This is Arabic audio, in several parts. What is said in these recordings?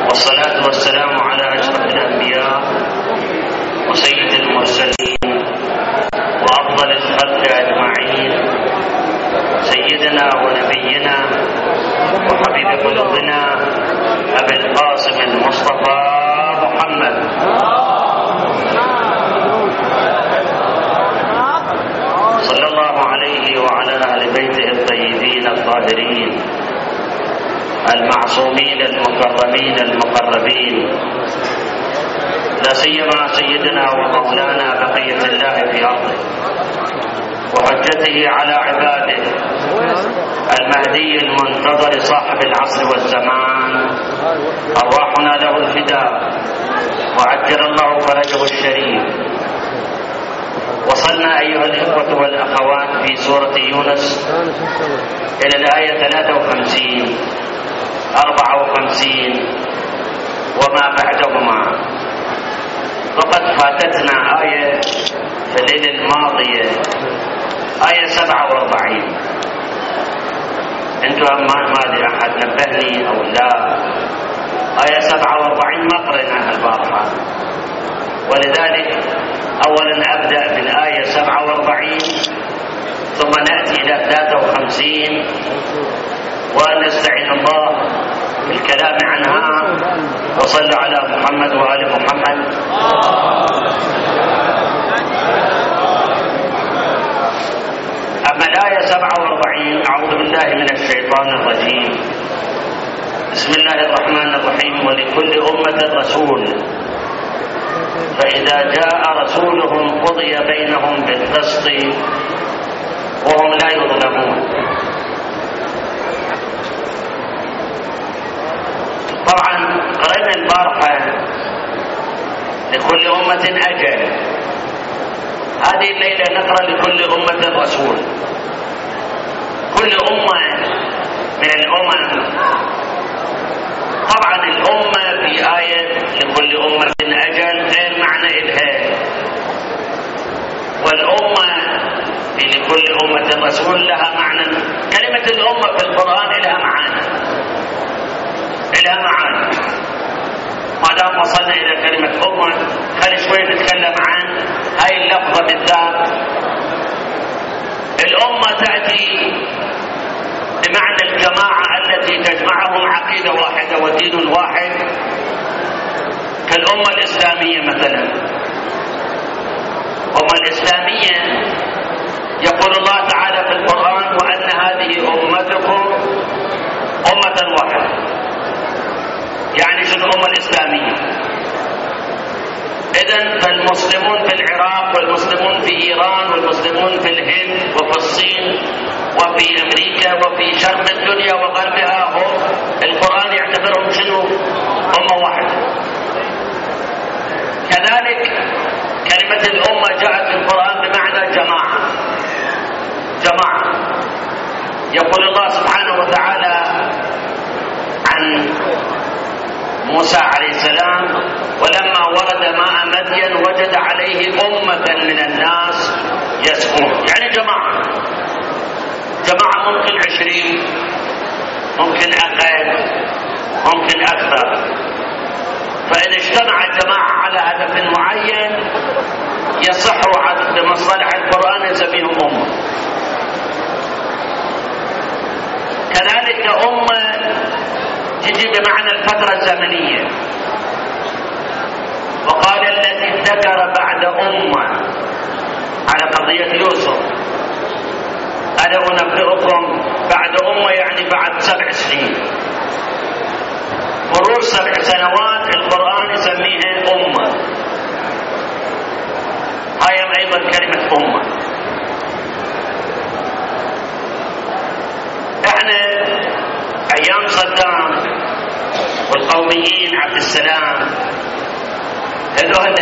والصلاة والسلام على أشرف الأنبياء وسيد المرسلين وأفضل الخلق أجمعين، سيدنا ونبينا وحبيب قلوبنا أبي القاسم المصطفى محمد صلى الله عليه وعلى أهل بيته الطيبين الطاهرين المعصومين المكرمين المقربين، لا سيما سيدنا ومولانا بقية الله في أرضه وحجته على عباده المهدي المنتظر صاحب العصر والزمان، أرواحنا له الفداء وعجل الله فرجه الشريف. وصلنا أيها الإخوة والأخوات في سورة يونس إلى الآية 53 54 وما بعدهما، وقد فاتتنا آية في الليلة الماضية آية 47. انتم ما ادري احد نبهني او لا، آية 47 ما قرأناها البارحة، ولذلك اولا ابدأ بالآية 47 ثم نأتي الى 53 ونستعين الله بالكلام عنها. وصلوا على محمد وآل محمد. أما الآية 47، أعوذ بالله من الشيطان الرجيم. بسم الله الرحمن الرحيم. ولكل أمة رسول فإذا جاء رسولهم قضي بينهم بالقسط وهم لا يظلمون. طبعا قرأنا البارحة لكل أمة أجل، هذه الليلة نقرأ لكل أمة رسول. كل أمة من الأمم، طبعا الأمة في آية لكل أمة أجل غير معنى إلها، والأمة في لكل أمة رسول لها معنى. كلمة الأمة في القرآن لها معاني، لها معاني. ما دام وصلنا إلى كلمة أمة خلي شوي نتكلم عن هاي اللفظة بالذات. الأمة تأتي بمعنى الجماعة التي تجمعهم عقيدة واحدة ودين واحد، كالأمة الإسلامية مثلا. الأمة الإسلامية يقول الله تعالى في القرآن: وأن هذه أمتكم أمة واحدة. يعني شنو الأمة الإسلامية؟ إذن فالمسلمون في العراق والمسلمون في إيران والمسلمون في الهند وفي الصين وفي أمريكا وفي شرق الدنيا وغربها هم القرآن يعتبرهم شنو؟ أمة واحدة. كذلك كلمة الأمة جاءت في القرآن بمعنى جماعة. جماعة. يقول الله سبحانه وتعالى عن موسى عليه السلام: ولما ورد ماء مدين وجد عليه أمة من الناس يسقون. يعني جماعة. جماعة ممكن 20، ممكن أقل، ممكن أكثر. فإن اجتمع الجماعة على هدف معين يصح بمصطلح القرآن نسميهم أمة. كذلك أمة تجي بمعنى الفترة الزمنية. وقال الذي ذكر بعد أمة على قضية يوسف: ألا أنبئكم بعد أمة، يعني بعد 7 سنين. مرور 7 سنوات القرآن يسميها أمة. هاي أيضا كلمة أمة. احنا أيام صدام والقوميين عبد السلام هذول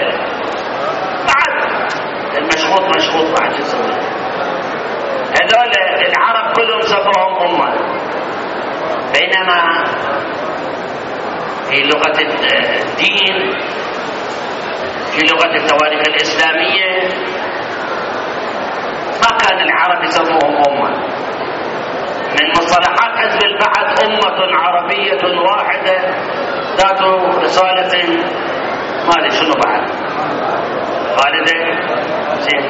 بعد المشروط بعد يسوي، هذول العرب كلهم سموهم أمة. بينما في لغة الدين، في لغة التواريخ الإسلامية، ما كان العرب يسموهم أمة. من مصطلحات حزب البعث أمة عربية واحدة جاته رسالة ما ادري شنو بعد خالدة زين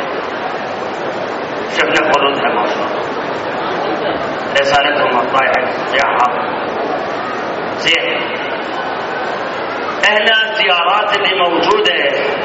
شفنا خروجها ما شاء الله رسالتهم الطايعة يا حق زين. هنا الزيارات اللي موجودة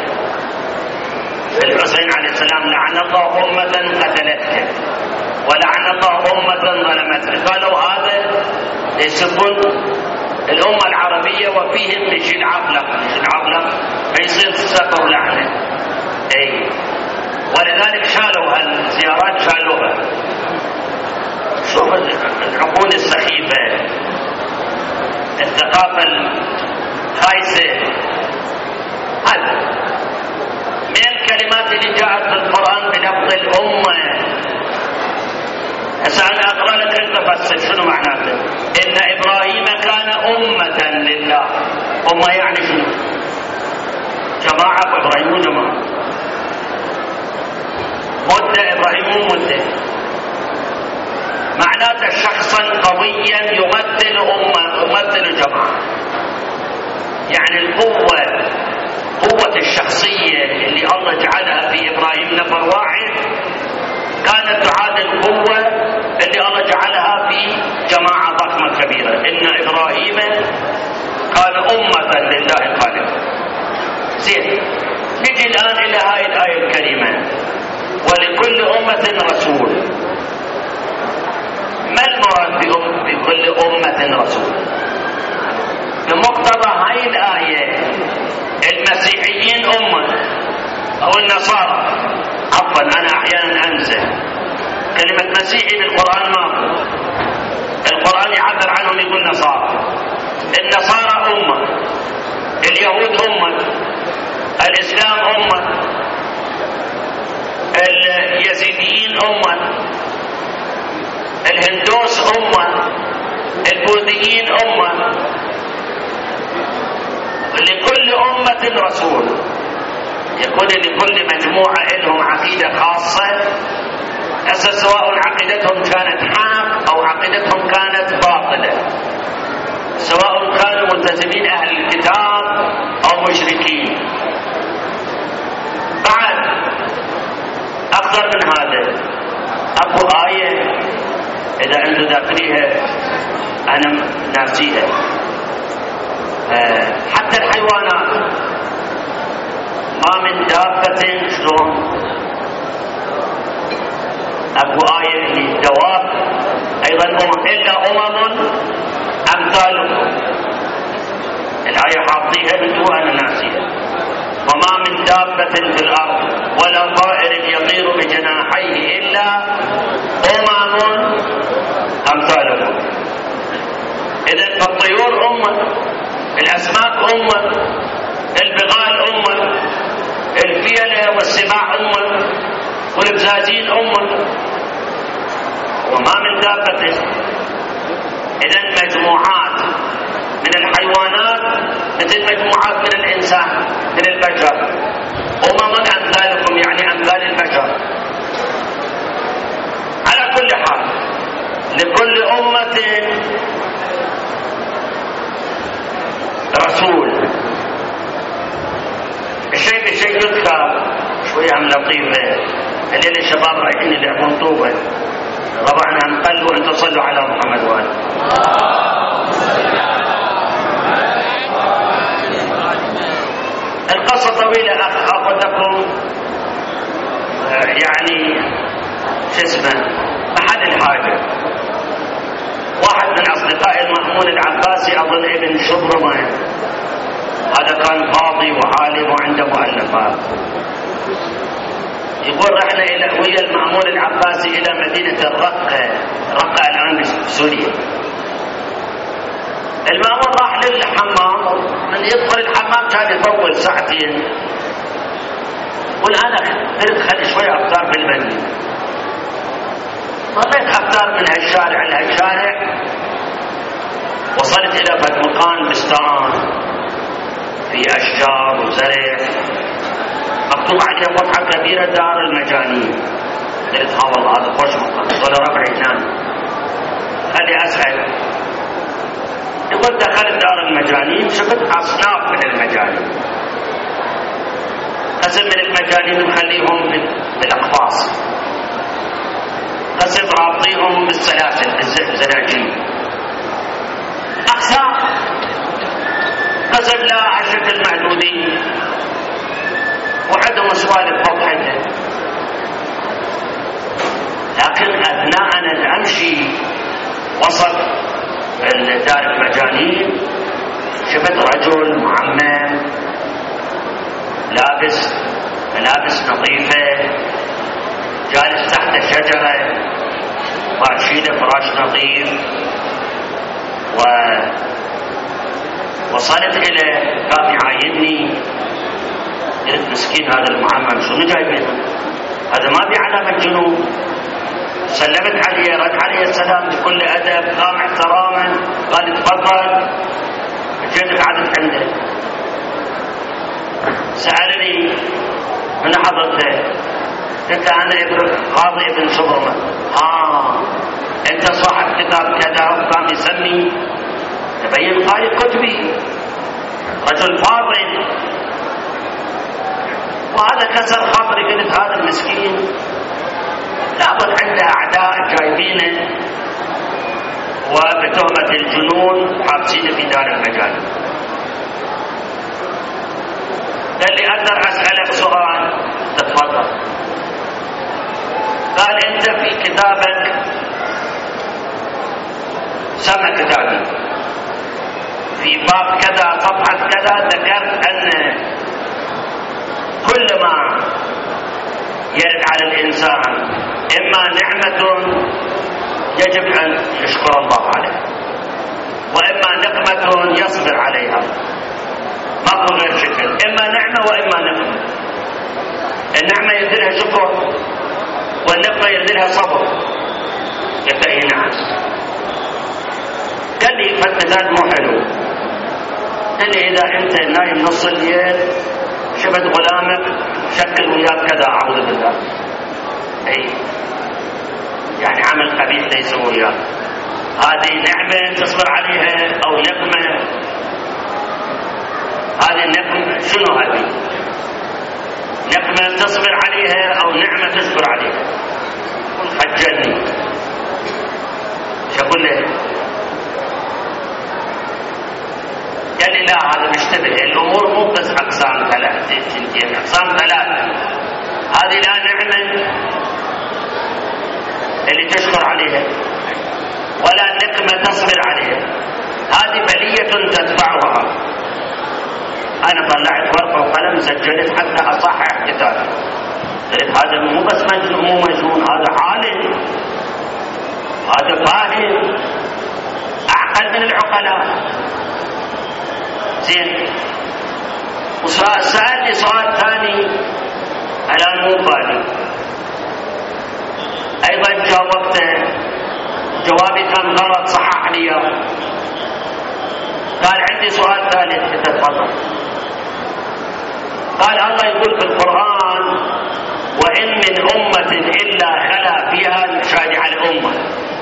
في الحسين عليه السلام لعن الله أمة قتلتك ولعن الله أمة ظلمتك. قالوا هذا يسبون الأمة العربية وفيهم يجي العقلق فيصير سفر لعنة. أي ولذلك شالوا هالزيارات شالوها. شوف العقول السخيفة الثقافة الخايسة. هذا من الكلمات اللي جاءت في القرآن بلفظ الأمة. هسه أنا أقرأ لك أنت فسر شنو معناته. إن إبراهيم كان أمة لله. أمة يعني شنو؟ جماعة. إبراهيم مو جماعة. مدة إبراهيم مو مدة. معناته شخصا قويا يمثل أمة يمثل جماعة. يعني القوة قوة الشخصية اللي الله جعلها في إبراهيم نفر واحد كانت تعادل القوة اللي الله جعلها في جماعة ضخمة كبيرة. إن إبراهيم كان أمة لله خالق. زين نجي الآن إلى هاي الآية الكريمة ولكل أمة رسول. ما المراد بكل أمة رسول؟ بمقتضى هاي الآية المسيحيين أمة أو النصارى. عفوا أنا أحيانا أنسى كلمة مسيحي بالقرآن ما القرآن يعبر عنهم يقول نصارى. النصارى أمة، اليهود أمة، الإسلام أمة، اليزيديين أمة، الهندوس أمة، البوذيين أمة. لكل أمة رسول. يكون لكل مجموعة لهم عقيدة خاصة سواء عقيدتهم كانت حق أو عقيدتهم كانت باطلة، سواء كانوا ملتزمين أهل الكتاب أو مشركين. بعد أكثر من هذا أكو آية إذا أنتم ذاكريها أنا ناسيها. حتى الحيوانات ما من دابة شلون أكو آية اللي الدواب أيضا إلا أمم أمثالكم. الآية حافظيها من أنا ناسيها. وما من دابة في الأرض ولا طائر يطير بجناحيه إلا أمم أمثالكم. إذن فالطيور أمة، الأسماك أمة، البغال أمة، الفيلة والسباع أمة، والبزازين أمة. وما من دابة. إذن مجموعات من الحيوانات مثل مجموعات من الإنسان من البشر. أمم أمثالكم يعني أمثال البشر. على كل حال لكل أمة رسول. الشيء يذكر شوية عن لطيفة. الليلة الشباب رايحين يلعبون طوبة طبعا عن قلبوا أن تصلوا على محمد وآله. القصة طويلة أخذ لكم يعني شو اسمه أحد الحاجة. واحد من أصدقاء المأمون العباسي أظن ابن شبرمة، هذا كان قاضي وعالم وعنده مؤلفات. يقول رحنا ويا المأمون العباسي إلى مدينة الرقة الآن بسوريا. المأمون راح للحمام، من يدخل الحمام كان يطول ساعتين. قل أنا قلت خلي شوي أفطار في المدينة. ظليت أفطار من هالشارع لهالشارع، وصلت إلى مكان بستان في أشجار وزرع مكتوب عليه فتحة كبيرة دار المجانين. قلت ها والله هذا خوش مكان، ولا ربع هناك خلي أسأل. يقول دخلت دار المجانين شفت أصناف من المجانين، قسم من المجانين نخليهم بالأقفاص، قسم رابطيهم بالسلاسل بالزناجين، أقسام قسم لا عشرة المعدودين، وعندهم سوالف فضحته. لكن أثناء أن أمشي وسط دار المجانين شفت رجل معمم لابس ملابس نظيفة جالس تحت الشجرة وعشيله فراش نظيف، ووصلت إليه قام يعايني. قلت مسكين هذا المعمم شنو جايبينه؟ هذا ما بعلامة جنوب. سلمت عليه رد عليه السلام بكل أدب قام احتراما قال تفضل. جيت قعدت عنده سألني من حضرتك؟ قلت أنا قاضي ابن شبرمة. أنت صاحب كتاب كذا؟ وقام يسمي تبين قارئ كتبي رجل فاضل. وهذا كسر خاطري. قلت هذا المسكين لابد عنده أعداء جايبينه وبتهمة الجنون حابسينه في دار المجال. قال لي أقدر أسألك سؤال؟ تفضل. قال أنت في كتابك سمع كتابي في باب كذا صفحة كذا ذكرت أن كل ما يرد على الإنسان إما نعمة يجب أن يشكر الله عليها، وإما نقمة يصبر عليها، ما هو غير شكر، إما نعمة وإما نقمة. النعمة يدلها شكر والنقمة يدلها صبر. قلت إيه نعم. قال لي فالمثال مو حلو. قال لي إذا أنت نايم نص الليل شفت غلامك شكل وياك كذا أعوذ بالله، أي يعني عمل قبيح ليس وياك، هذه نعمة تصبر عليها أو نقمة؟ هذه النقمة شنو هذه؟ نقمة تصبر عليها أو نعمة تصبر عليها؟ قل خجلني. شو أقول له؟ قال لي لا هذا مشتبه، الأمور مو بس أقسام ثلاث، أقسام ثلاث. هذه لا نعمة اللي تشكر عليها ولا نقمة تصبر عليها، هذه بلية تتبعها. أنا طلعت ورقة وقلم سجلت حتى أصحح كتابي. قلت هذا مو بس مجنون، مو مجنون، هذا عالم، هذا فاهم أعقل من العقلاء. زين. وسألني سؤال ثاني الآن مو بالي، أيضا جاوبته، جوابي كان غلط صحح لي. قال عندي سؤال ثالث. تفضل. قال الله يقول في القرآن وإن من أمة إلا خلا فيها نشادع الأمة،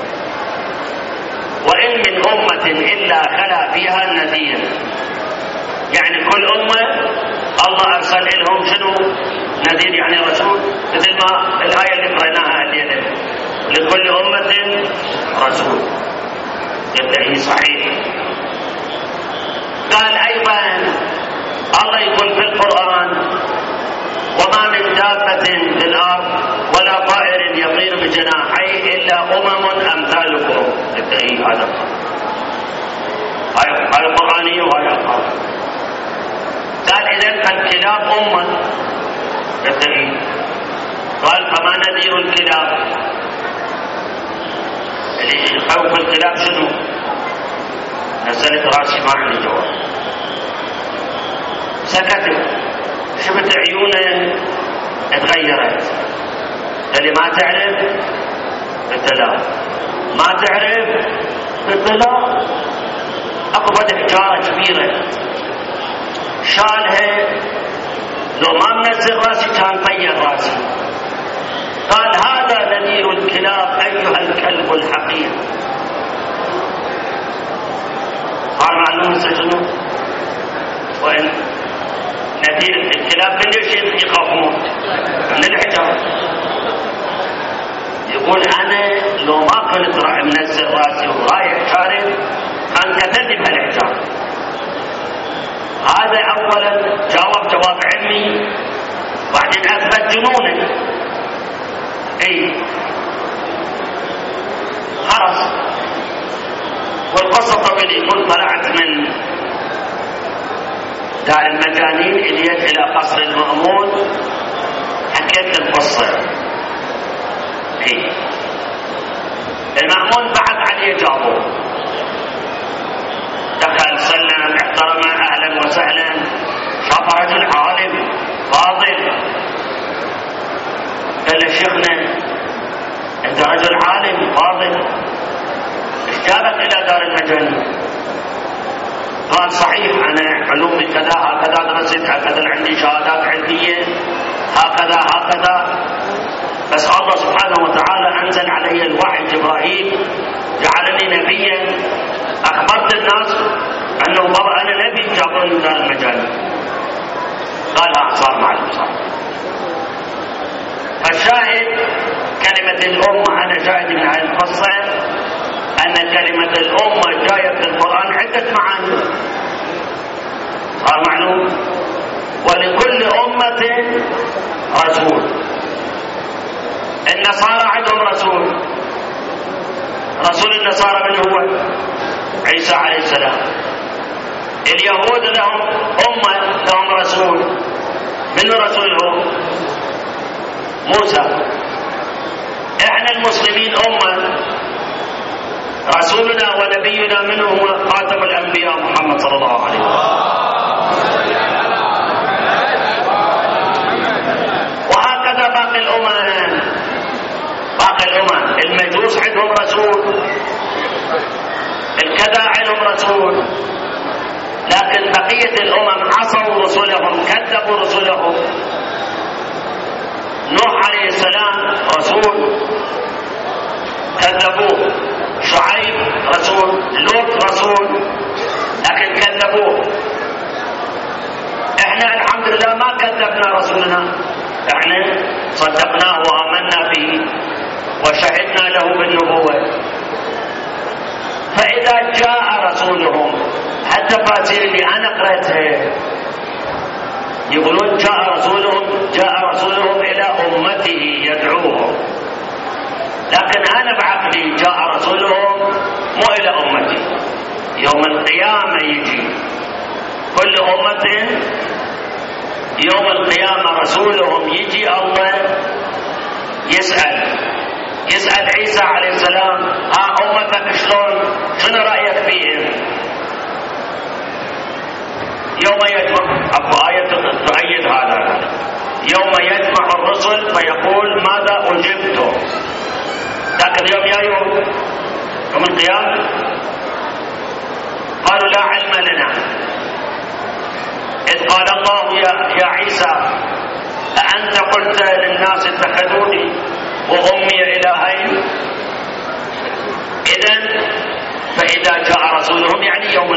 وإن من أمة إلا خلا فيها نذير. يعني كل أمة الله أرسل لهم شنو؟ نذير، يعني رسول، مثل ما الآية اللي قرأناها الليلة لكل أمة رسول. يبدأ صحيح. قال أيضا الله يقول في القرآن وما من دابة في الأرض ولا طائر يطير بجناحيه إلا أمثالكم. يبدأ هذا هاي قرآنية وهاي أخرى. قال إذن الكلاب أمة. يبدأ قال فما نذير الكلاب؟ اللي يخوف الكلاب شنو؟ نزلت راسي ما عندي جواب. سكت. شفت عيونه اتغيرت. قال لي ما تعرف؟ قلت لا. ما تعرف؟ قلت لا. أقبض حجارة كبيرة شالها، لو ما منزل راسي كان طير راسي. قال هذا نذير الكلاب أيها الكلب الحقير. صار معلوم السجن. وإن نتيجة الكلاب من ليش يخافون من الحجارة. يقول أنا لو ما كنت راح منزل راسي ورايح شارب كان قتلني بهالحجارة. هذا أولا جواب علمي، بعدين أثبت جنونه. اي خلاص. والقصة طويلة. يقول طلعت من دار المجانين اليت إلى قصر المأمون، حكيت القصة. اي المأمون بعث عليه جابه، دخل سلم احترم أهلا وسهلا، شاف رجل عالم فاضل. قال له شيخنا انت رجل عالم فاضل، ايش جابك الى دار المجانين؟ قال صحيح انا علومي كذا هكذا درست، هكذا عندي شهادات علميه هكذا، بس الله سبحانه وتعالى انزل علي الوحي جبرائيل جعلني نبيا، اخبرت الناس انه بابا انا نبي، جابوني دار المجانين. قال صار معلوم صار. فالشاهد كلمة الأمة، أنا شاهد من هذه القصة أن كلمة الأمة جاية في القرآن عدة معاني. صار معلوم. ولكل أمة رسول. النصارى عندهم رسول النصارى من هو؟ عيسى عليه السلام. اليهود لهم أمة لهم رسول. من رسولهم؟ موسى. احنا المسلمين أمة رسولنا ونبينا منه هو خاتم الأنبياء محمد صلى الله عليه وسلم. وهكذا باقي الأمم. المجوس عندهم رسول، الكذا عندهم رسول، لكن بقية الأمم عصوا رسلهم، كذبوا رسلهم. نوح عليه السلام رسول كذبوه، شعيب رسول، لوط رسول لكن كذبوه. احنا الحمد لله ما كذبنا رسولنا، احنا صدقناه وآمنا به وشهدنا له بالنبوة. فإذا جاء رسولهم، التفاسير اللي أنا قرأتها يقولون جاء رسولهم إلى أمته يدعوهم، لكن أنا بعقلي جاء رسولهم مو إلى أمتي. يوم القيامة يجي كل أمة، يوم القيامة رسولهم يجي، الله يسأل عيسى عليه السلام أمتك شلون، شنو رأيك فيهم؟ يوم يجمع آية تؤيد هذا، يوم يجمع الرسل فيقول ماذا أجبتم؟ ذاك اليوم يوم القيامة قالوا لا علم لنا. إذ قال الله يا عيسى أأنت قلت للناس اتخذوني وأمي إلهين؟ إذن فإذا جاء رسولهم يعني يوم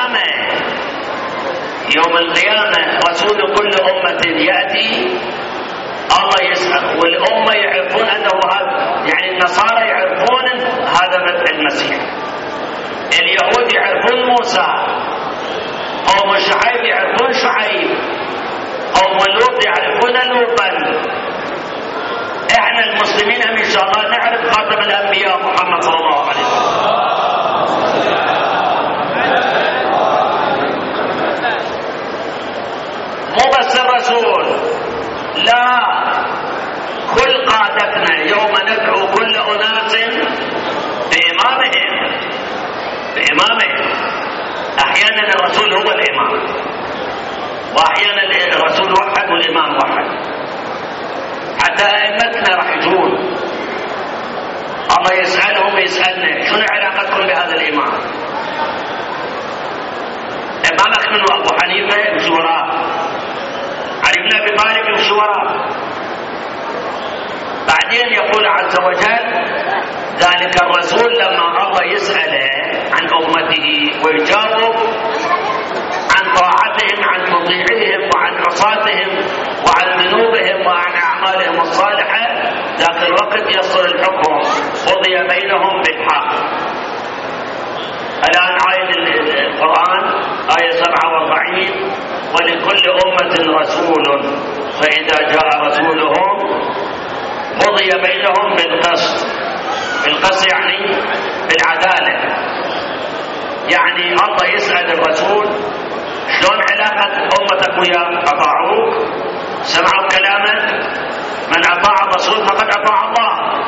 القيامة رسول كل أمة يأتي، الله يسأل والأمة يعرفون أنه هذا، يعني النصارى يعرفون هذا المسيح، اليهود يعرفون موسى، قوم شعيب يعرفون شعيب، قوم لوط يعرفون لوطا. احنا المسلمين ان شاء الله نعرف خاتم الانبياء محمد صلى الله عليه وسلم. مو بس الرسول، لا، كل قادتنا يوم ندعو كل أناس بإمامهم. أحيانا الرسول هو الإمام، وأحيانا الرسول وحد والإمام وحد. حتى أئمتنا راح يجون الله يسألهم ويسألنا شنو علاقتكم بهذا الإمام؟ إمامك منه أبو حنيفة يمشي وراه، علي بن أبي طالب يمشي وراه. بعدين يقول عز وجل ذلك الرسول لما الله يسأله عن أمته ويجاوب الوقت يصل الحكم، قضي بينهم بالحق. الآن آية القرآن آية 47: ولكل أمة رسول فإذا جاء رسولهم قضي بينهم بالقسط. بالقسط يعني بالعدالة. يعني الله يسأل الرسول: شلون علاقة أمتك وياك؟ أطاعوك؟ سمعوا كلامك؟ من أطاع الرسول فقد أطاع الله.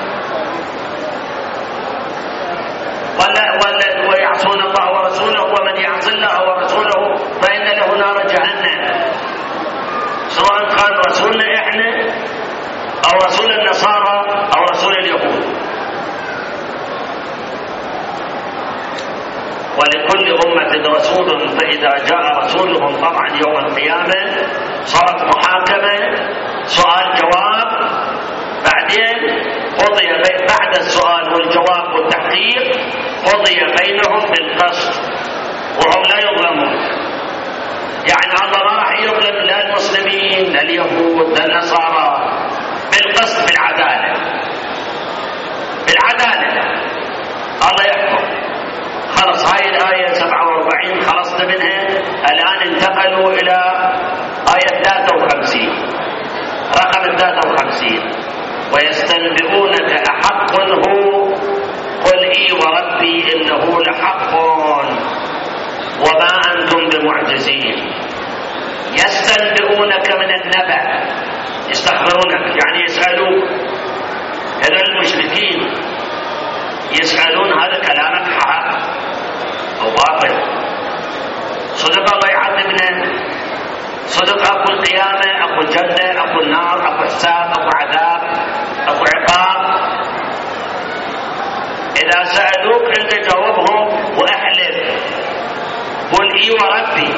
ولا ويعصون الله ورسوله، ومن يعص الله ورسوله فإن له نار جهنم. سواء كان رسولنا إحنا أو رسول النصارى أو رسول اليهود. ولكل أمة رسول فإذا جاء رسولهم، طبعا يوم القيامة صارت محاكمة، سؤال جواب، بعدين قضي بعد السؤال والجواب والتحقيق قضي بينهم بالقسط وهم لا يظلمون. يعني الله ما راح يظلم لا المسلمين لا اليهود لا النصارى، بالقسط، بالعدالة. بالعدالة الله يحكم. خلص هاي الآية 47 خلصنا منها. الآن انتقلوا إلى آية 53، رقم 53: ويستنبئونك أحق هو قل إي وربي إنه لحق وما أنتم بمعجزين. يستنبئونك من النبأ، يستخبرونك يعني يسألوك. هذا المشركين يسألون: هذا كلامك حق أو باطل؟ صدق الله يعذبنا؟ صدق أكو القيامة، أكو الجنة، أكو النار، أكو حساب، أكو عذاب، أكو عقاب؟ إذا سألوك أنت جاوبهم وأحلف، قل إي وربي.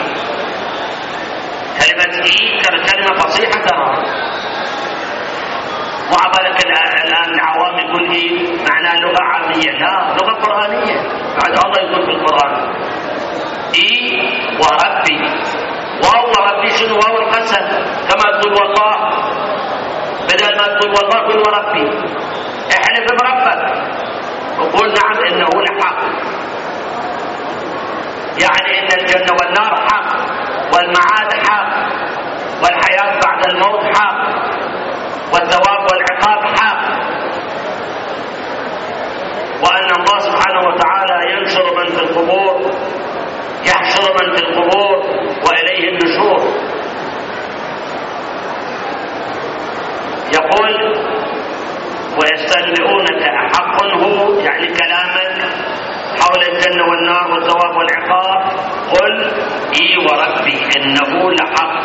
كلمة إي كلمة فصيحة ترى. وما بالك الآن العوام يقول إي معناه لغة عامية؟ لا، لغة قرآنية. بعد الله يقول في القرآن إي وربي. واو وربي شنو؟ واو القسم، كما تقول والله. بدل ما تقول والله قل وربي، احلف بربك وقول نعم إنه لحق. يعني إن الجنة والنار حق، والمعاد حق، والحياة بعد الموت حق، والثواب والعقاب حق، وأن الله سبحانه وتعالى ينشر من في القبور، يحشر من في القبور وإليه النشور. يقول: ويستنبئونك أحق هو، يعني كلامك حول الجنة والنار والثواب والعقاب. قل إي وربي إنه لحق.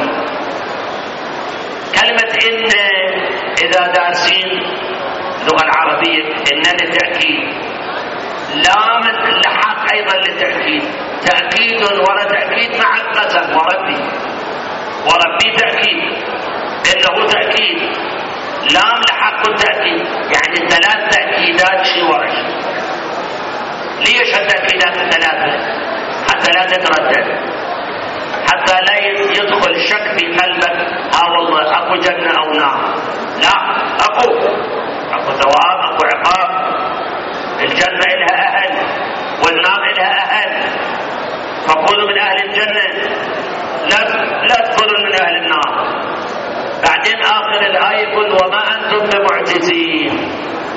كلمة إن إذا دارسين اللغة العربية إن للتأكيد، لام لحق أيضا للتأكيد، تأكيد ورا تأكيد مع القسم. وربي، وربي تأكيد، إنه تأكيد، لام لحق التأكيد. يعني ثلاث تأكيدات شي ورا شي. ليش التأكيدات الثلاثة؟ حتى لا تتردد، حتى لا يدخل الشك في قلبك: والله اكو جنة او نار. لا، اكو ثواب، اكو عقاب. الجنة لها اهل والنار لها اهل، فكونوا من اهل الجنة، لا تكونوا من اهل النار. بعدين اخر الايه يقول: وما انتم بمعجزين.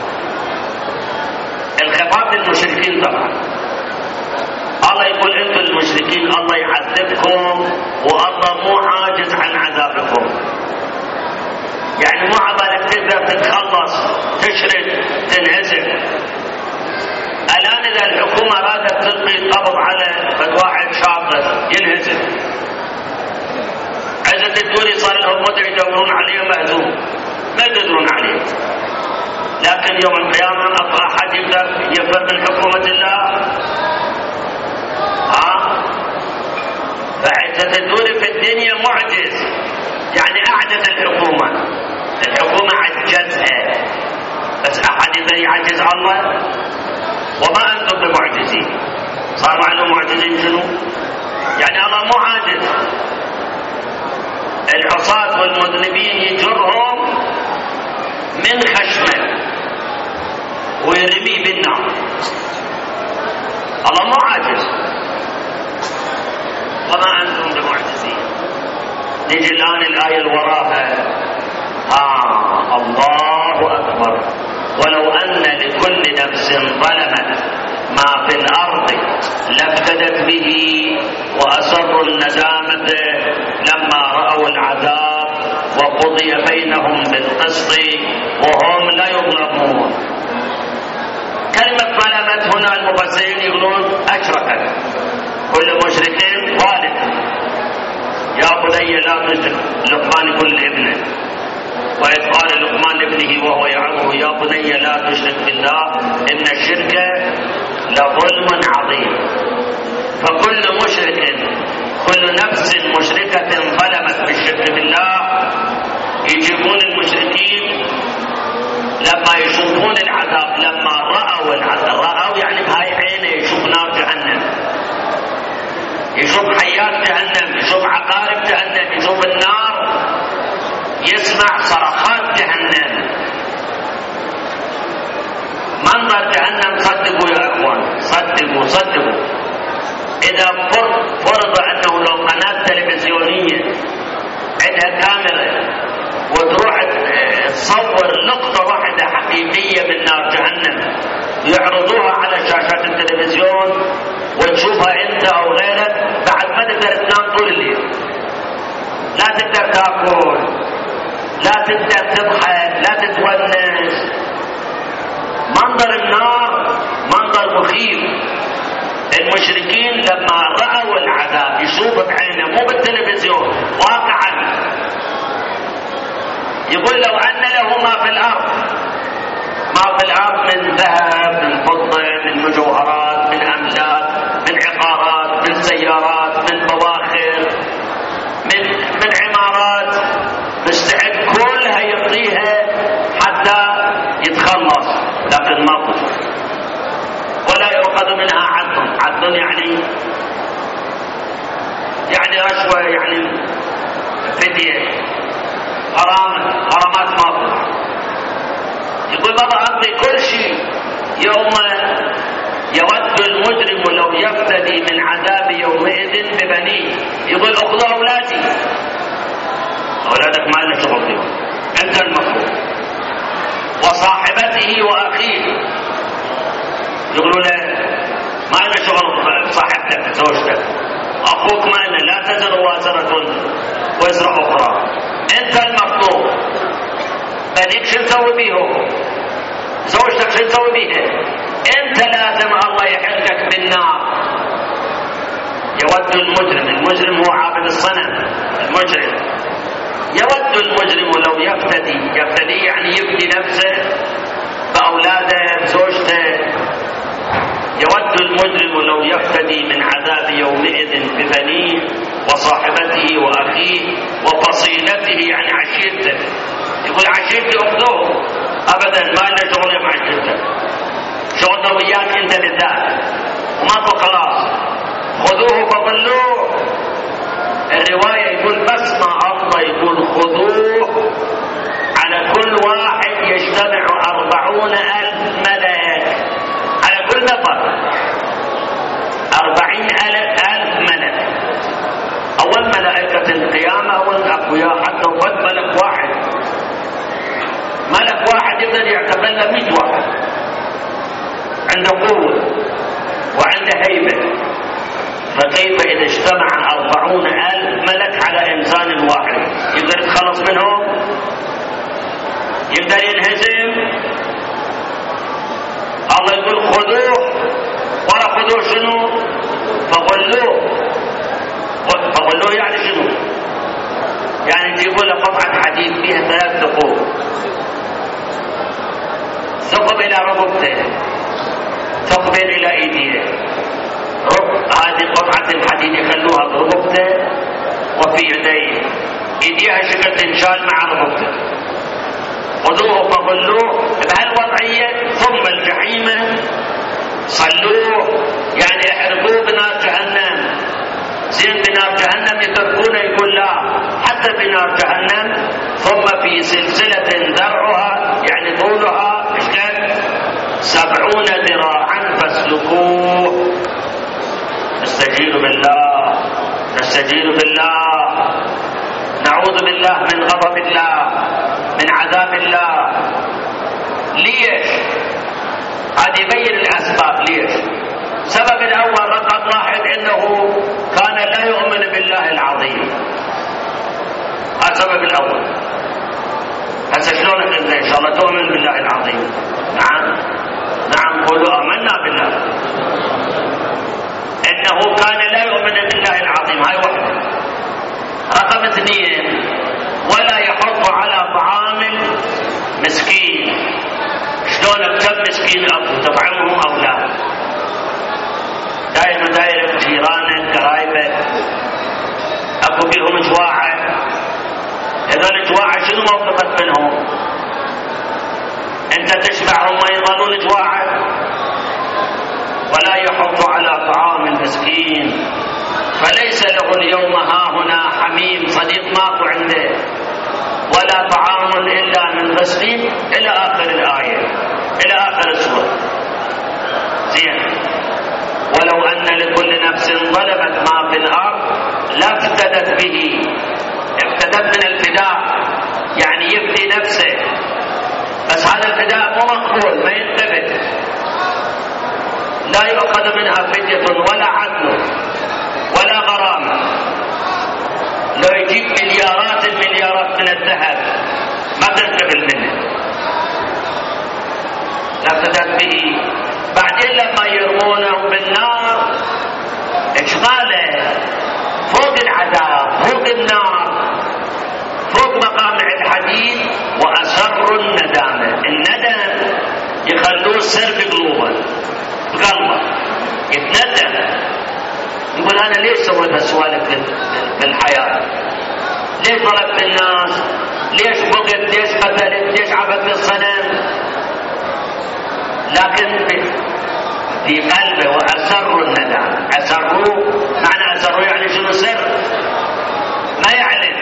الخطاب للمشركين طبعا. الله يقول: انتم المشركين الله يعذبكم، والله مو عاجز عن عذابكم. يعني مو عبالك تقدر تتخلص، تشرد، تنهزم. الان اذا الحكومه ارادت تلقي قبض على واحد شاطر ينهزم، عزة الدولي صار لهم مدة يدورون عليه مهزوم، ما يقدرون عليه. لكن يوم القيامه احد يقدر يفر من حكومه الله؟ فعزة الدولي في الدنيا معجز، يعني أعجز الحكومة عجزها. بس أحد إذا يعجز الله؟ وما أنتم بمعجزين. صار معلوم معجزين شنو؟ يعني الله مو عاجز. العصاة والمذنبين يجرهم من خشمه ويرميه بالنار. الله مو عاجز وما أنتم بمعجزين. نجي الآن الآية اللي وراها، الله أكبر. ولو أن لكل نفس ظلمت ما في الأرض لافتدت به وأسروا الندامة لما رأوا العذاب وقضي بينهم بالقسط وهم لا يظلمون. كلمة ظلمت هنا المفسرين يقولون أشركت. كل مشرك ظالم. يا بني لا تشرك. لقمان يقول لابنه، وإذ قال لقمان لابنه وهو يعظه يا بني لا تشرك بالله إن الشرك لظلم عظيم. فكل مشرك، كل نفس مشركة ظلمت بالشرك بالله، يجيبون المشركين لما يشوفون العذاب، لما رأوا العذاب، رأوا يعني بهاي عينه يشوف نار جهنم، يشوف حياة جهنم، يشوف عقارب جهنم، يشوف النار، يسمع صرخات جهنم. منظر جهنم صدقوا يا اخوان، صدقوا. اذا فرض انه لو قناة تلفزيونية عندها كاميرا وتروح تصور نقطة واحدة حقيقية من نار جهنم يعرضوها على شاشات التلفزيون وتشوفها انت او غيرك، بعد ما تقدر تنام طول الليل، لا تقدر تاكل، لا تقدر تضحك، لا تتونس. منظر النار منظر مخيف. المشركين لما رأوا العذاب يشوف بعينه مو بالتلفزيون، واقعا. يقول لو أن له ما في الأرض، ما في الأرض من ذهب، من فضة، من مجوهرات، من أملاك، من عقارات، من سيارات، من بواخر، من عمارات، مستعد كلها يعطيها حتى يتخلص، لكن ما قدر. ولا يؤخذ منها عدل يعني رشوة، يعني فدية، غرامات ما قدر. يقول بابا أعطي كل شيء. يوم يود المجرم لو يفتدي من عذاب يومئذ ببنيه. يقول اخذوا أولادي. أولادك ما لنا شغل فيهم، أنت المفروض. وصاحبته وأخيه. يقولوا له ما لنا شغل صاحبتك زوجتك، أخوك ما لنا، لا تزر وازرة وزر أخرى، أنت المفروض. بنيك شو تسوي بيهم؟ زوجتك شو تسوي بيها؟ أنت لازم الله يحرقك بالنار. يود المجرم هو عابد الصنم، المجرم. يود المجرم لو يفتدي يعني يفدي نفسه بأولاده بزوجته. يود المجرم لو يفتدي من عذاب يومئذ ببنيه وصاحبته وأخيه وفصيلته يعني عشيرته. يقول عشيرتي أخذوه، أبدا ما لنا شغل مع عشيرتك، شغلنا وياك أنت بالذات وما خلاص، خذوه فضلوه. الرواية يقول بس ما الله يقول خذوه، على كل واحد يجتمع 40,000 ملك، على كل نفر 40,000 ملك. أول ملائكة القيامة أول أقوياء، حتى وقت ملك واحد يقدر يعتبر له 100 واحد، عنده قوة وعنده هيبة. فكيف إذا اجتمع 40,000 ملك على إنسان واحد؟ يقدر يتخلص منهم؟ يقدر ينهزم؟ الله يقول خذوه، ولا خذوه شنو؟ فغلوه يعني شنو؟ يعني تجيبوا له قطعة حديد فيها 3 ثقوب، ثقب إلى ركبته، ثقبين إلى أيديه، هذه قطعة الحديد يخلوها بركبته وفي يديه، ايديها شكل تنشال مع ركبته. خذوه فغلوه بهالوضعية، ثم الجحيم صلوه، يعني احرقوه بنار جهنم. زين بنار جهنم يتركونه؟ يقول لا، حتى حتى بنار جهنم، ثم في سلسلة ذرعها يعني طولها 70 ذراعا فاسلكوه. نستجير بالله، نستجير بالله، نعوذ بالله من غضب الله، من عذاب الله. ليش؟ هذا يبين الأسباب. ليش؟ السبب الأول رقم واحد إنه كان لا يؤمن بالله العظيم. هذا السبب الأول. هسه شلونك أنت إن شاء الله تؤمن بالله العظيم؟ نعم نعم، قولوا آمنا بالله. إنه كان لا يؤمن بالله العظيم، هاي واحدة. رقم اثنين، ولا يحض على طعام المسكين. شلونك كم مسكين أبو تطعمهم أو لا؟ دائما داير جيرانك قرايبك أكو بيهم جواعة، هذول جواعة شنو موقفك منهم؟ أنت تشبعهم ما يظلون جواعة. ولا يحض على طعام المسكين فليس له اليوم هاهنا حميم، صديق ماكو عنده، ولا طعام إلا من غسلين، إلى آخر الآية، إلى آخر السورة. زين. ولو أن لكل نفس ظلمت ما في الأرض لافتدت به. افتدت من الفداء يعني يفدي نفسه، بس هذا الفداء مو مقبول، ما ينتبه، لا يؤخذ منها فدية ولا عدل ولا غرامة. لو يجيب مليارات المليارات من الذهب ما تنتبه منه. لافتدت به. بعدين لما يرمونه بالنار اشغاله فوق العذاب، فوق النار، فوق مقامع الحديد، وأسر الندامة. الندم يخلوه سر بقلوبه، بقلبه يتندم، يقول أنا ليش سويت هالسوالف في الحياة؟ ليش ضربت الناس؟ ليش بغت؟ ليش قتلت؟ ليش عبدت الصنم؟ لكن في قلبه وأسر الندم. أسروا معنى أسروا يعني شنو؟ سر، ما يعلن،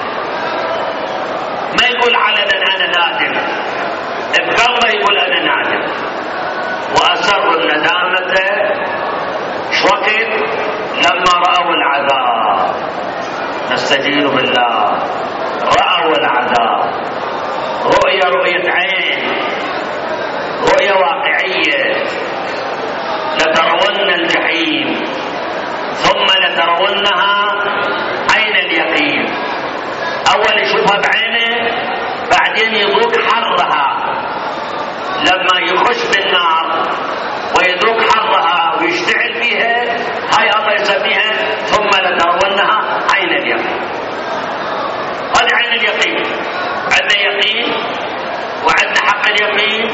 ما يقول علنا أنا نادم، بقلبه يقول أنا نادم. وأسر الندامة شوكت لما رأوا العذاب. نستجير بالله. رأوا العذاب رؤية عين، رؤية واقعية. لترون الجحيم ثم لترونها عين اليقين. أول يشوفها بعينه، بعدين يذوق حرها لما يخش بالنار ويذوق حرها ويشتعل فيها. هاي الله يسميها ثم لترونها عين اليقين. هذا عين اليقين. عندنا يقين وعندنا حق اليقين،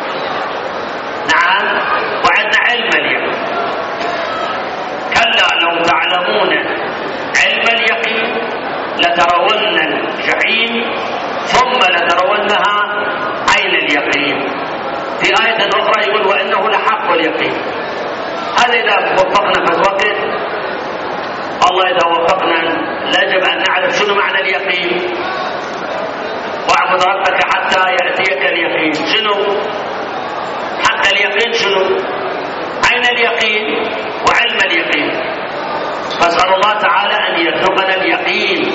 نعم، وعندنا علم اليقين. كلا لو تعلمون علم اليقين لترون الجحيم ثم لترونها عين اليقين. في آية أخرى يقول وإنه لحق اليقين. هذا إذا وفقنا في الوقت، الله إذا وفقنا يجب أن نعرف شنو معنى اليقين. واعبد ربك حتى يأتيك اليقين. شنو حق اليقين؟ شنو عين اليقين وعلم اليقين. فاسأل الله تعالى أن يرزقنا اليقين.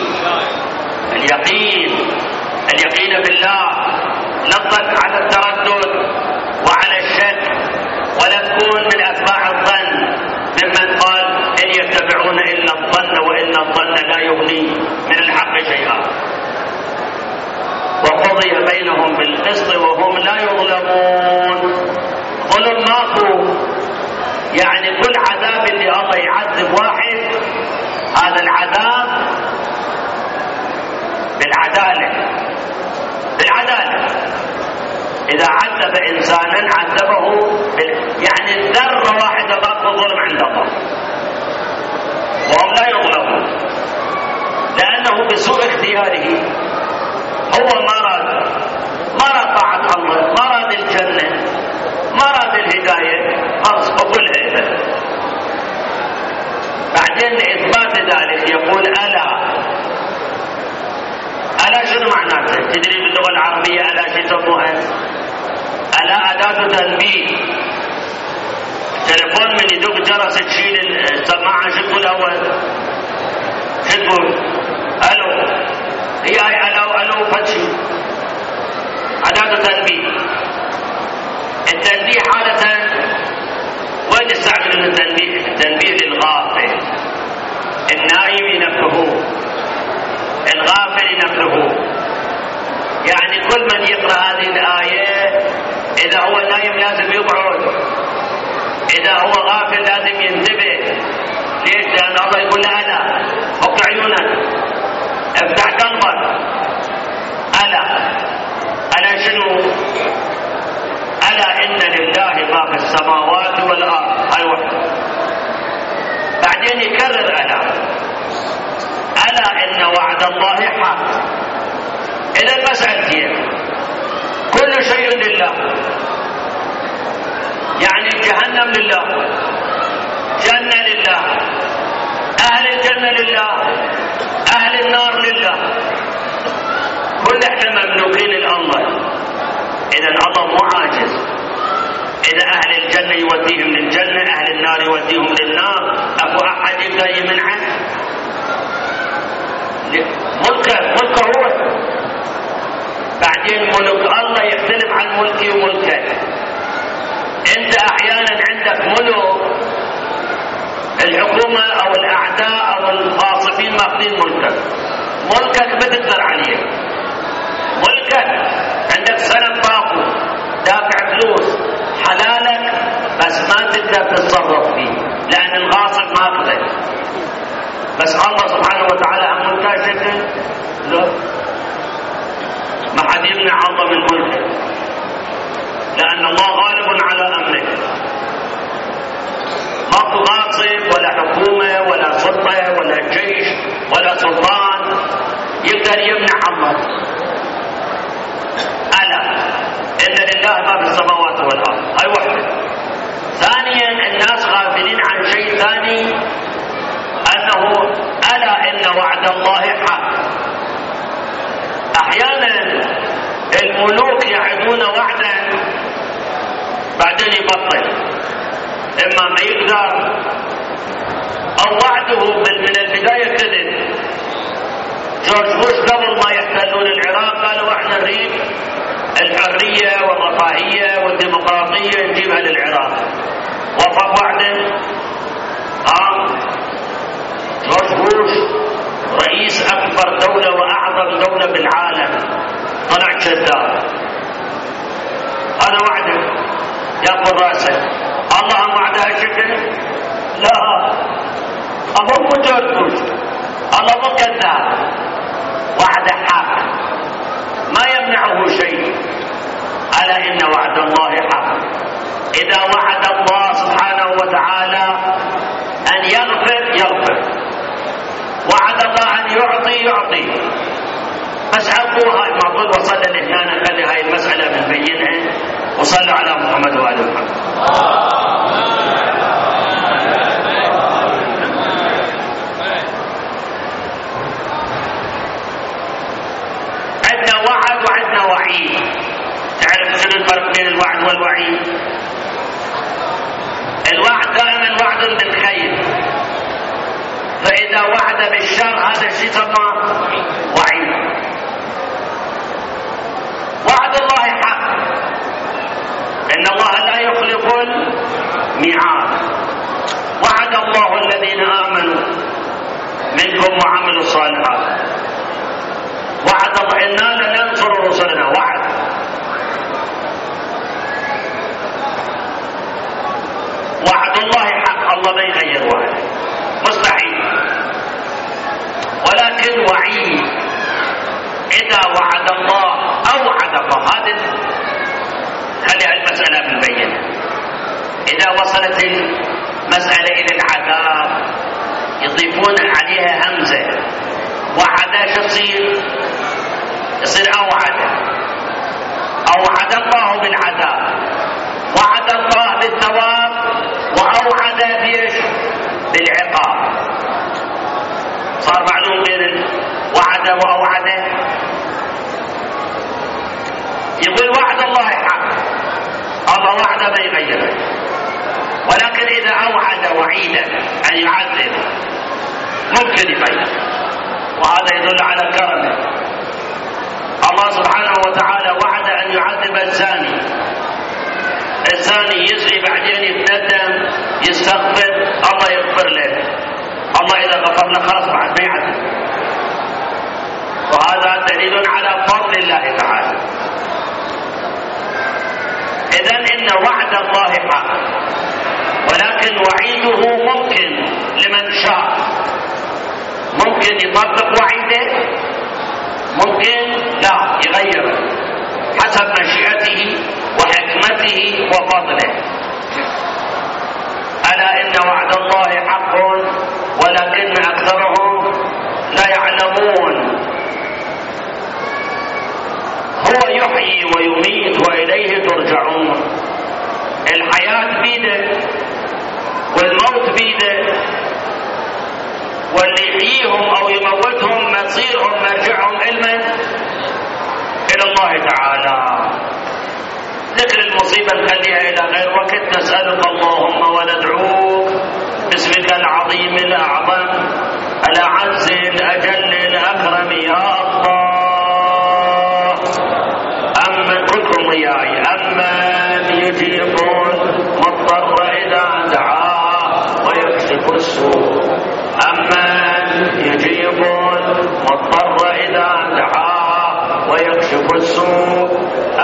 اليقين بالله، نضت على التردد وعلى الشك، ولا تكون من أتباع الظن ممن قال إن يتبعون إلا الظن وإن الظن لا يغني من الحق شيئا. وقضي بينهم بالقسط وهم لا يظلمون. ظلم ماكو، يعني كل عذاب اللي الله يعذب واحد، هذا العذاب بالعدالة. إذا عذب إنسانا عذبه يعني ذرة واحدة باقي ظلم عند الله، وهم لا يظلمون، لأنه بسوء اختياره. هو مرض طاعة الله، مرض الجنة، مرض الهداية، خلص بكلها إذا. بعدين لإثبات ذلك يقول ألا ألا شنو معناته؟ تدري باللغة العربية ألا شو يسموها؟ ألا أداة تنبيه. تلفون من يدق جرس تشيل السماعة شو تقول أول؟ شو تقول؟ ألو. هي ألو فتشي أداة تنبيه. التنبيه حالة وين يستعملون التنبيه؟ التنبيه للغافل، النايم ينبهوه، الغافل ينبهوه. يعني كل من يقرأ هذه الآية إذا هو نايم لازم يقعد، إذا هو غافل لازم ينتبه. ليش؟ لأن الله يقول له ألا، فك عيونك، افتح قلبك. ألا شنو؟ ألا إن لله ما في السماوات والأرض. هاي وحده. بعدين يكرر ألا إن وعد الله حق. إذا المسألتين كل شيء لله، يعني جهنم لله، جنة لله، أهل الجنة لله، أهل النار لله، كل احنا مملوكين لله. إذا الله مو عاجز. إذا أهل الجنة يوديهم للجنة، أهل النار يوديهم للنار، أكو أحد يقدر يمنعه؟ ملكه هو. بعدين ملك الله يختلف عن ملكي وملكك. أنت أحيانا عندك ملك، الحكومة أو الأعداء أو الغاصبين ماخذين ملكك ما تقدر عليه. ملكك عندك سنة باقو، دافع فلوس حلالك، بس ما تقدر تتصرف فيه لأن الغاصب ماخذه. بس الله سبحانه وتعالى عن ملكه شكل لا، ما حد يمنع الله من ملكه، لأن الله غالب على أمره. ماكو غاصب ولا حكومة ولا سلطة ولا جيش ولا سلطان يقدر يمنع الله. ألا إن لله ما في السماوات والأرض. هاي وحدة. ثانيا الناس غافلين عن شيء ثاني، أنه ألا إن وعد الله حق. أحيانا الملوك يعدون وعدا بعدين يبطل، إما ما يقدر أو وعده من البداية كذب. جورج بوش قبل ما يحتلون العراق قالوا احنا نريد الحرية والرفاهية والديمقراطية نجيبها للعراق، وفق وعده. جورج بوش رئيس أكبر دولة وأعظم دولة بالعالم طلع كذاب. هذا وعده يأكل رأسه. الله وعدها شكل؟ لا، الله مو جورج بوش، الله مو كذاب، وعد حق ما يمنعه شيء. ألا إن وعد الله حق. إذا وعد الله سبحانه وتعالى أن يغفر، وعد الله أن يعطي. بس عقوا هاي ما قل وصلنا لهنا، نخلي هاي المسألة بنبينها. وصلوا على محمد وآل محمد. عندنا وعد وعندنا وعيد. تعرف شنو الفرق بين الوعد والوعيد؟ الوعد دائما وعد بالخير، فإذا وعد بالشر هذا الشيء يسمى وعيد. وعد الله حق، إن الله لا يخلف الميعاد. وعد الله الذين آمنوا منكم وعملوا الصالحات. وعد الله إنا لننصر رسلنا. وعد. وعد الله حق، الله ما يغير وعده، مستحيل. ولكن وعيد إذا وعد الله أوعد الله. هذه المسألة بالبينة. إذا وصلت المسألة إلى العذاب يضيفون عليها همزة. وعد شو يصير أوعد الله بالعذاب، وعد الله بالثواب، وأوعد بإيش؟ بالعقاب. صار معلوم بين وعد وأوعد. يقول وعد الله حق، الله وعده ما يغيره، ولكن إذا أوعد وعيدا أن يعذب ممكن يغير، وهذا يدل على كرمه. الله سبحانه وتعالى وعد أن يعذب الزاني، الزاني يزني بعدين يتندم يستغفر، الله يغفر له، الله إذا غفر له خلاص بعد ما يعذب. وهذا دليل على فضل الله تعالى. إذن إن وعد الله حق، ولكن وعيده ممكن لمن شاء، ممكن يطبق وعيده، ممكن لا يغيره حسب مشيئته وحكمته وفضله. ألا إن وعد الله حق ولكن أكثرهم لا يعلمون. هو يحيي ويميت وإليه ترجعون. الحياة بيده والموت بيده، واللي يحييهم أو يموتهم مصيرهم مرجعهم إلى الله تعالى. ذكر المصيبة نخليها إلى غير وقت. نسألك اللهم وندعوك باسمك العظيم الأعظم الأعز الأجل الأكرم يا الله. أمن كلكم وياي، أمن يجيبون مضطر إذا دعاه ويكشف السوء، أمن يجيبون مضطر إذا دعاه ويكشف السوء،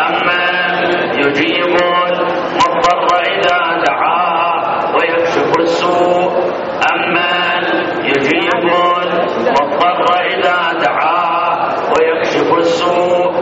أمن يجيبون مضطر إذا دعاه ويكشف السوء، أمن يجيبون مضطر إذا دعاه ويكشف السوء،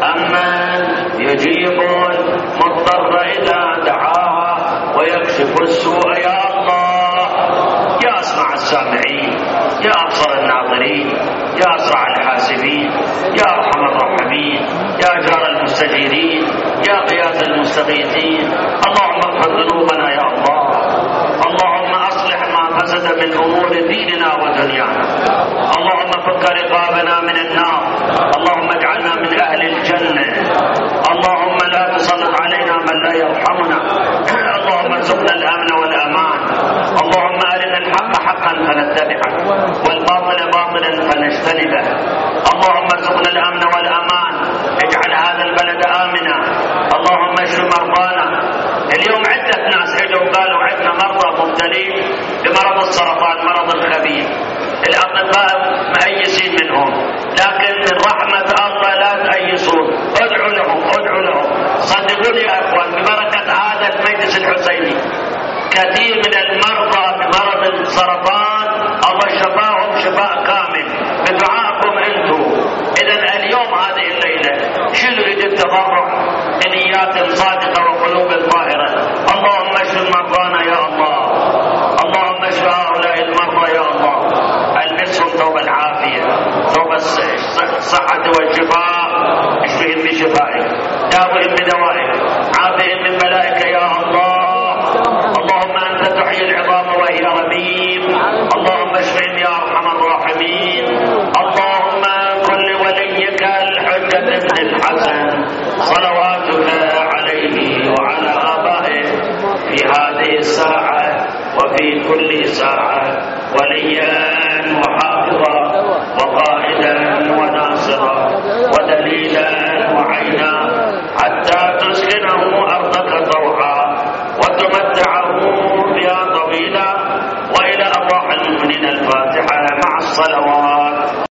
أمن يجيبون مضطر إذا دعاه ويكشف السوء. يا الله يا أسمع السامعين، يا أبصر الناظرين، يا أسرع الحاسبين، يا أرحم الراحمين، يا أجار المستجيرين، يا غياث المستغيثين. اللهم اغفر ذنوبنا يا الله، اللهم أصلح ما فسد من أمور ديننا ودنيانا، اللهم فك رقابنا من النار، اللهم اجعلنا من أهل الجنة، اللهم لا تسلط علينا من لا يرحمنا، اللهم ارزقنا الأمن والأمان، اللهم أرنا الحق حقا فنتبعه والباطل باطلا فنجتنبه، اللهم ارزقنا الأمن والأمان، اجعل هذا البلد آمنا، اللهم اشف مرضانا. اليوم عدة ناس اجوا وقالوا عندنا مرضى مبتلين بمرض السرطان، مرض الخبيث، الأطباء مأيسين منهم، لكن من رحمة الله لا تأيسون، ادعوا لهم ادعوا لهم. صدقوني يا اخوان ببركة هذا المجلس الحسيني كثير من المرضى بمرض السرطان الله شفاهم شفاء كامل بدعائكم انتم. اذا اليوم هذه الليلة شنو يريد التضرع بنيات صادقة وقلوب طاهرة. اللهم اشف مرضانا يا الله، اللهم اشف هؤلاء المرضى يا الله، البسهم ثوب العافية، ثوب الصحة والشفاء، اشفهم بشفائك، داوهم بدوائك، عافهم من بلائك يا الله. اللهم انت تحيي العظام وهي رميم، اللهم اشفهم يا ارحم الراحمين. اللهم كن لوليك الحجة بن الحسن صلواتك عليه وعلى آبائه في هذه الساعة وفي كل ساعة وليا وحافظا وقائدا وناصرا ودليلا وعينا، حتى تسكنه أرضك طوعا وتمتعه فيها طويلا. وإلى أرواح المؤمنين الفاتحة مع الصلوات.